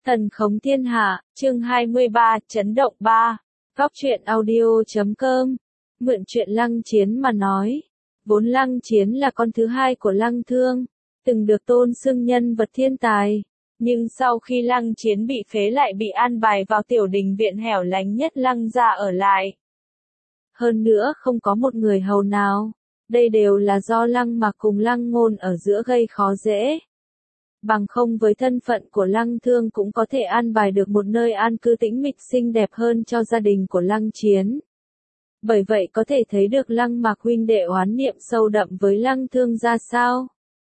Thần khống thiên hạ, chương 23, chấn động 3. Góc truyện audio.com. Mượn chuyện Lăng Chiến mà nói. Vốn Lăng Chiến là con thứ hai của Lăng Thương, từng được tôn xưng nhân vật thiên tài. Nhưng sau khi Lăng Chiến bị phế lại bị an bài vào tiểu đình viện hẻo lánh nhất Lăng gia ở lại. Hơn nữa không có một người hầu nào. Đây đều là do Lăng Mặc cùng Lăng Ngôn ở giữa gây khó dễ. Bằng không với thân phận của Lăng Thương cũng có thể an bài được một nơi an cư tĩnh mịch xinh đẹp hơn cho gia đình của Lăng Chiến. Bởi vậy có thể thấy được Lăng Mặc huynh đệ oán niệm sâu đậm với Lăng Thương ra sao.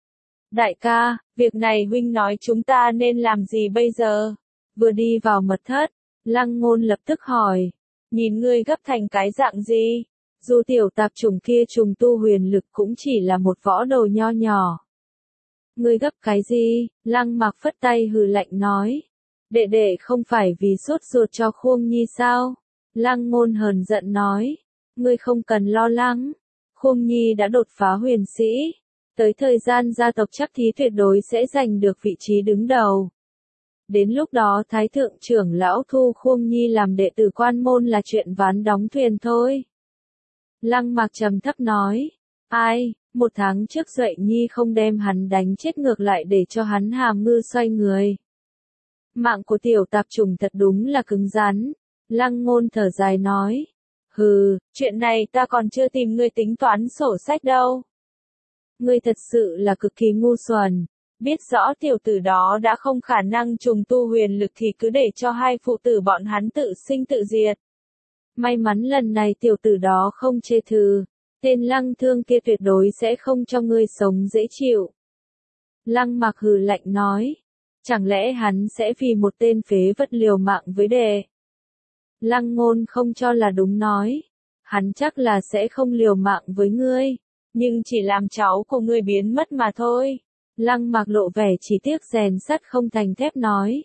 Đại ca, việc này huynh nói chúng ta nên làm gì bây giờ? Vừa đi vào mật thất, Lăng Ngôn lập tức hỏi, nhìn ngươi gấp thành cái dạng gì? Dù tiểu tạp chủng kia trùng tu huyền lực cũng chỉ là một võ đồ nho nhỏ. Ngươi gấp cái gì? Lăng Mặc phất tay hừ lạnh nói. Đệ đệ không phải vì sốt ruột cho Khuông Nhi sao? Lăng Ngôn hờn giận nói. Ngươi không cần lo lắng. Khuông Nhi đã đột phá huyền sĩ. Tới thời gian gia tộc chắc thí tuyệt đối sẽ giành được vị trí đứng đầu. Đến lúc đó Thái Thượng trưởng lão thu Khuông Nhi làm đệ tử quan môn là chuyện ván đóng thuyền thôi. Lăng Mặc trầm thấp nói. Ai? 1 tháng trước Duệ Nhi không đem hắn đánh chết ngược lại để cho hắn hàm ngư xoay người. Mạng của tiểu tạp chủng thật đúng là cứng rắn. Lăng Ngôn thở dài nói. Hừ, chuyện này ta còn chưa tìm ngươi tính toán sổ sách đâu. Ngươi thật sự là cực kỳ ngu xuẩn. Biết rõ tiểu tử đó đã không khả năng trùng tu huyền lực thì cứ để cho hai phụ tử bọn hắn tự sinh tự diệt. May mắn lần này tiểu tử đó không chê thừ. Tên Lăng Thương kia tuyệt đối sẽ không cho ngươi sống dễ chịu. Lăng Mặc hừ lạnh nói. Chẳng lẽ hắn sẽ vì một tên phế vật liều mạng với đệ? Lăng Ngôn không cho là đúng nói. Hắn chắc là sẽ không liều mạng với ngươi. Nhưng chỉ làm cháu của ngươi biến mất mà thôi. Lăng Mặc lộ vẻ chỉ tiếc rèn sắt không thành thép nói.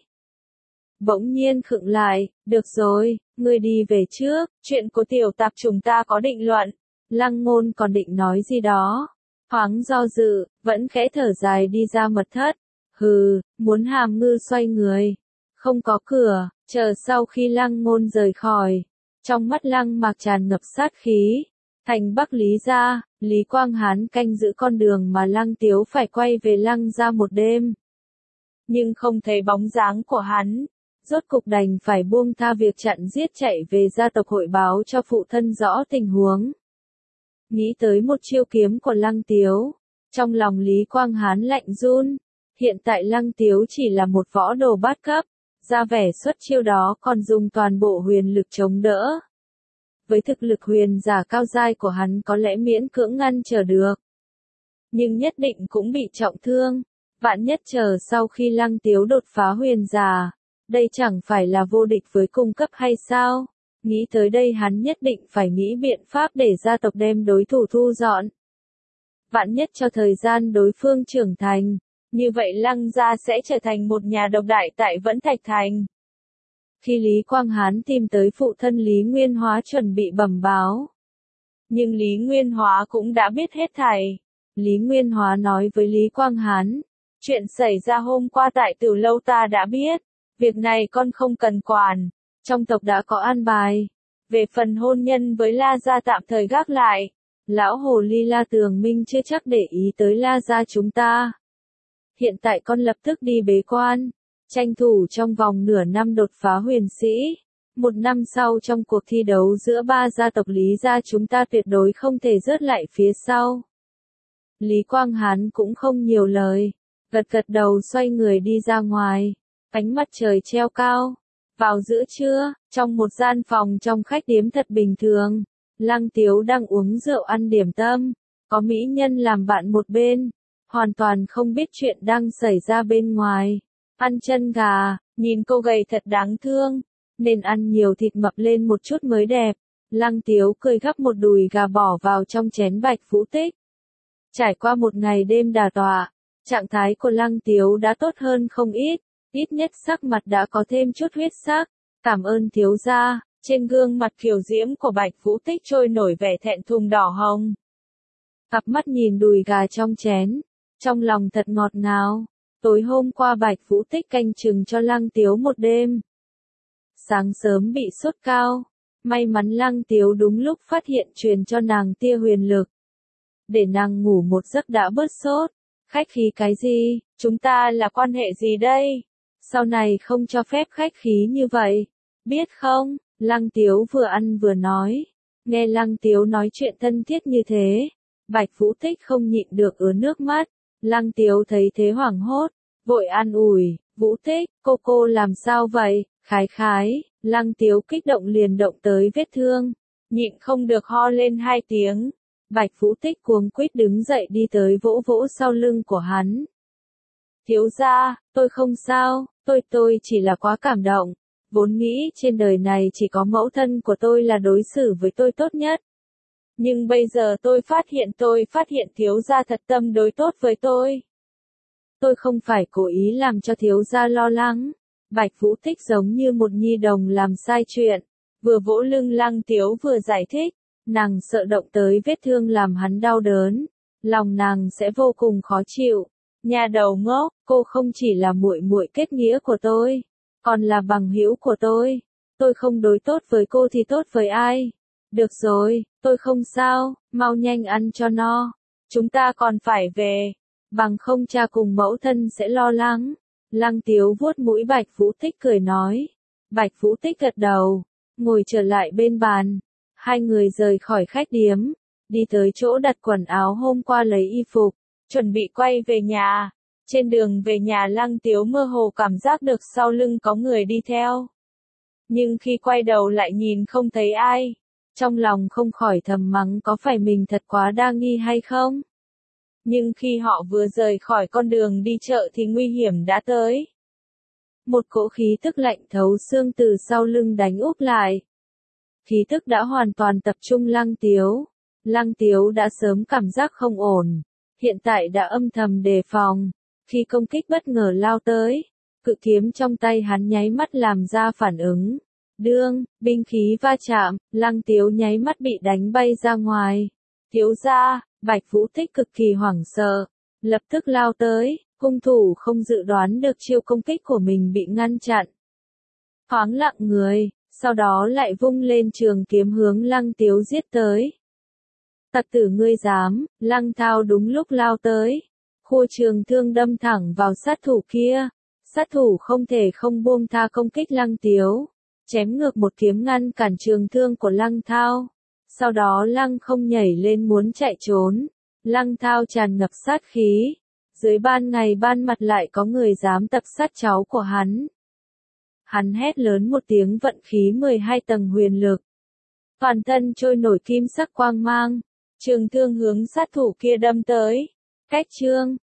Bỗng nhiên khựng lại. Được rồi, ngươi đi về trước. Chuyện của tiểu tạp chủng ta có định luận. Lăng Ngôn còn định nói gì đó. Thoáng do dự, vẫn khẽ thở dài đi ra mật thất. Hừ, muốn hàm ngư xoay người. Không có cửa, chờ sau khi Lăng Ngôn rời khỏi. Trong mắt Lăng Mặc tràn ngập sát khí. Thành Bắc Lý gia, Lý Quang Hán canh giữ con đường mà Lăng Tiếu phải quay về Lăng gia một đêm. Nhưng không thấy bóng dáng của hắn. Rốt cục đành phải buông tha việc chặn giết chạy về gia tộc hội báo cho phụ thân rõ tình huống. Nghĩ tới một chiêu kiếm của Lăng Tiếu. Trong lòng Lý Quang Hán lạnh run. Hiện tại Lăng Tiếu chỉ là một võ đồ bát cấp. Ra vẻ xuất chiêu đó còn dùng toàn bộ huyền lực chống đỡ. Với thực lực huyền giả cao giai của hắn có lẽ miễn cưỡng ngăn trở được. Nhưng nhất định cũng bị trọng thương. Vạn nhất chờ sau khi Lăng Tiếu đột phá huyền giả. Đây chẳng phải là vô địch với cung cấp hay sao? Nghĩ tới đây hắn nhất định phải nghĩ biện pháp để gia tộc đem đối thủ thu dọn. Vạn nhất cho thời gian đối phương trưởng thành, như vậy Lăng gia sẽ trở thành một nhà độc đại tại Vẫn Thạch Thành. Khi Lý Quang Hán tìm tới phụ thân Lý Nguyên Hóa chuẩn bị bẩm báo. Nhưng Lý Nguyên Hóa cũng đã biết hết thảy. Lý Nguyên Hóa nói với Lý Quang Hán, chuyện xảy ra hôm qua tại Tử Lâu ta đã biết, việc này con không cần quản. Trong tộc đã có an bài. Về phần hôn nhân với La gia tạm thời gác lại. Lão hồ ly La Tường Minh chưa chắc để ý tới La gia chúng ta. Hiện tại con lập tức đi bế quan. Tranh thủ trong vòng nửa năm đột phá huyền sĩ. 1 năm sau trong cuộc thi đấu giữa 3 gia tộc Lý gia chúng ta tuyệt đối không thể rớt lại phía sau. Lý Quang Hán cũng không nhiều lời. Gật gật đầu xoay người đi ra ngoài. Ánh mặt trời treo cao. Vào giữa trưa, trong một gian phòng trong khách điếm thật bình thường, Lăng Tiếu đang uống rượu ăn điểm tâm, có mỹ nhân làm bạn một bên, hoàn toàn không biết chuyện đang xảy ra bên ngoài. Ăn chân gà, nhìn cô gầy thật đáng thương, nên ăn nhiều thịt mập lên một chút mới đẹp. Lăng Tiếu cười gắp một đùi gà bỏ vào trong chén bạch vũ tích. Trải qua một ngày đêm đả tọa, trạng thái của Lăng Tiếu đã tốt hơn không ít. Ít nhất sắc mặt đã có thêm chút huyết sắc. Cảm ơn thiếu gia. Trên gương mặt kiều diễm của Bạch Vũ Tích trôi nổi vẻ thẹn thùng đỏ hồng. Cặp mắt nhìn đùi gà trong chén. Trong lòng thật ngọt ngào. Tối hôm qua Bạch Vũ Tích canh chừng cho Lăng Tiếu một đêm. Sáng sớm bị sốt cao, may mắn Lăng Tiếu đúng lúc phát hiện truyền cho nàng tia huyền lực. Để nàng ngủ một giấc đã bớt sốt. Khách khí cái gì, chúng ta là quan hệ gì đây? Sau này không cho phép khách khí như vậy. Biết không, Lăng Tiếu vừa ăn vừa nói. Nghe Lăng Tiếu nói chuyện thân thiết như thế, Bạch Vũ Tích không nhịn được ứa nước mắt. Lăng Tiếu thấy thế hoảng hốt, vội an ủi, Vũ Tích, cô làm sao vậy? Khái khái, Lăng Tiếu kích động liền động tới vết thương, nhịn không được ho lên 2 tiếng. Bạch Vũ Tích cuống quýt đứng dậy đi tới vỗ vỗ sau lưng của hắn. Thiếu gia, tôi không sao, tôi chỉ là quá cảm động. Vốn nghĩ trên đời này chỉ có mẫu thân của tôi là đối xử với tôi tốt nhất. Nhưng bây giờ tôi phát hiện thiếu gia thật tâm đối tốt với tôi. Tôi không phải cố ý làm cho thiếu gia lo lắng. Bạch Vũ Tích giống như một nhi đồng làm sai chuyện. Vừa vỗ lưng Lăng Tiếu vừa giải thích. Nàng sợ động tới vết thương làm hắn đau đớn. Lòng nàng sẽ vô cùng khó chịu. Nhà đầu ngốc, cô không chỉ là muội muội kết nghĩa của tôi, còn là bằng hữu của tôi. Tôi không đối tốt với cô thì tốt với ai? Được rồi, tôi không sao, mau nhanh ăn cho no. Chúng ta còn phải về, bằng không cha cùng mẫu thân sẽ lo lắng. Lăng Tiếu vuốt mũi Bạch Vũ Tích cười nói. Bạch Vũ Tích gật đầu, ngồi trở lại bên bàn. Hai người rời khỏi khách điếm, đi tới chỗ đặt quần áo hôm qua lấy y phục, chuẩn bị quay về nhà. Trên đường về nhà Lăng Tiếu mơ hồ cảm giác được sau lưng có người đi theo. Nhưng khi quay đầu lại nhìn không thấy ai. Trong lòng không khỏi thầm mắng có phải mình thật quá đa nghi hay không? Nhưng khi họ vừa rời khỏi con đường đi chợ thì nguy hiểm đã tới. Một cỗ khí tức lạnh thấu xương từ sau lưng đánh úp lại. Khí tức đã hoàn toàn tập trung Lăng Tiếu. Lăng Tiếu đã sớm cảm giác không ổn. Hiện tại đã âm thầm đề phòng. Khi công kích bất ngờ lao tới, cự kiếm trong tay hắn nháy mắt làm ra phản ứng. Đương, binh khí va chạm, Lăng Tiếu nháy mắt bị đánh bay ra ngoài. Thiếu gia, Bạch Vũ Tích cực kỳ hoảng sợ, lập tức lao tới, hung thủ không dự đoán được chiêu công kích của mình bị ngăn chặn. Thoáng lặng người, sau đó lại vung lên trường kiếm hướng Lăng Tiếu giết tới. Tặc tử ngươi dám, Lăng Thao đúng lúc lao tới. Khua trường thương đâm thẳng vào sát thủ kia. Sát thủ không thể không buông tha công kích Lăng Tiếu. Chém ngược một kiếm ngăn cản trường thương của Lăng Thao. Sau đó Lăng không nhảy lên muốn chạy trốn. Lăng Thao tràn ngập sát khí. Dưới ban ngày ban mặt lại có người dám tập sát cháu của hắn. Hắn hét lớn một tiếng vận khí 12 tầng huyền lực. Toàn thân trôi nổi kim sắc quang mang. Trường thương hướng sát thủ kia đâm tới. Cách chương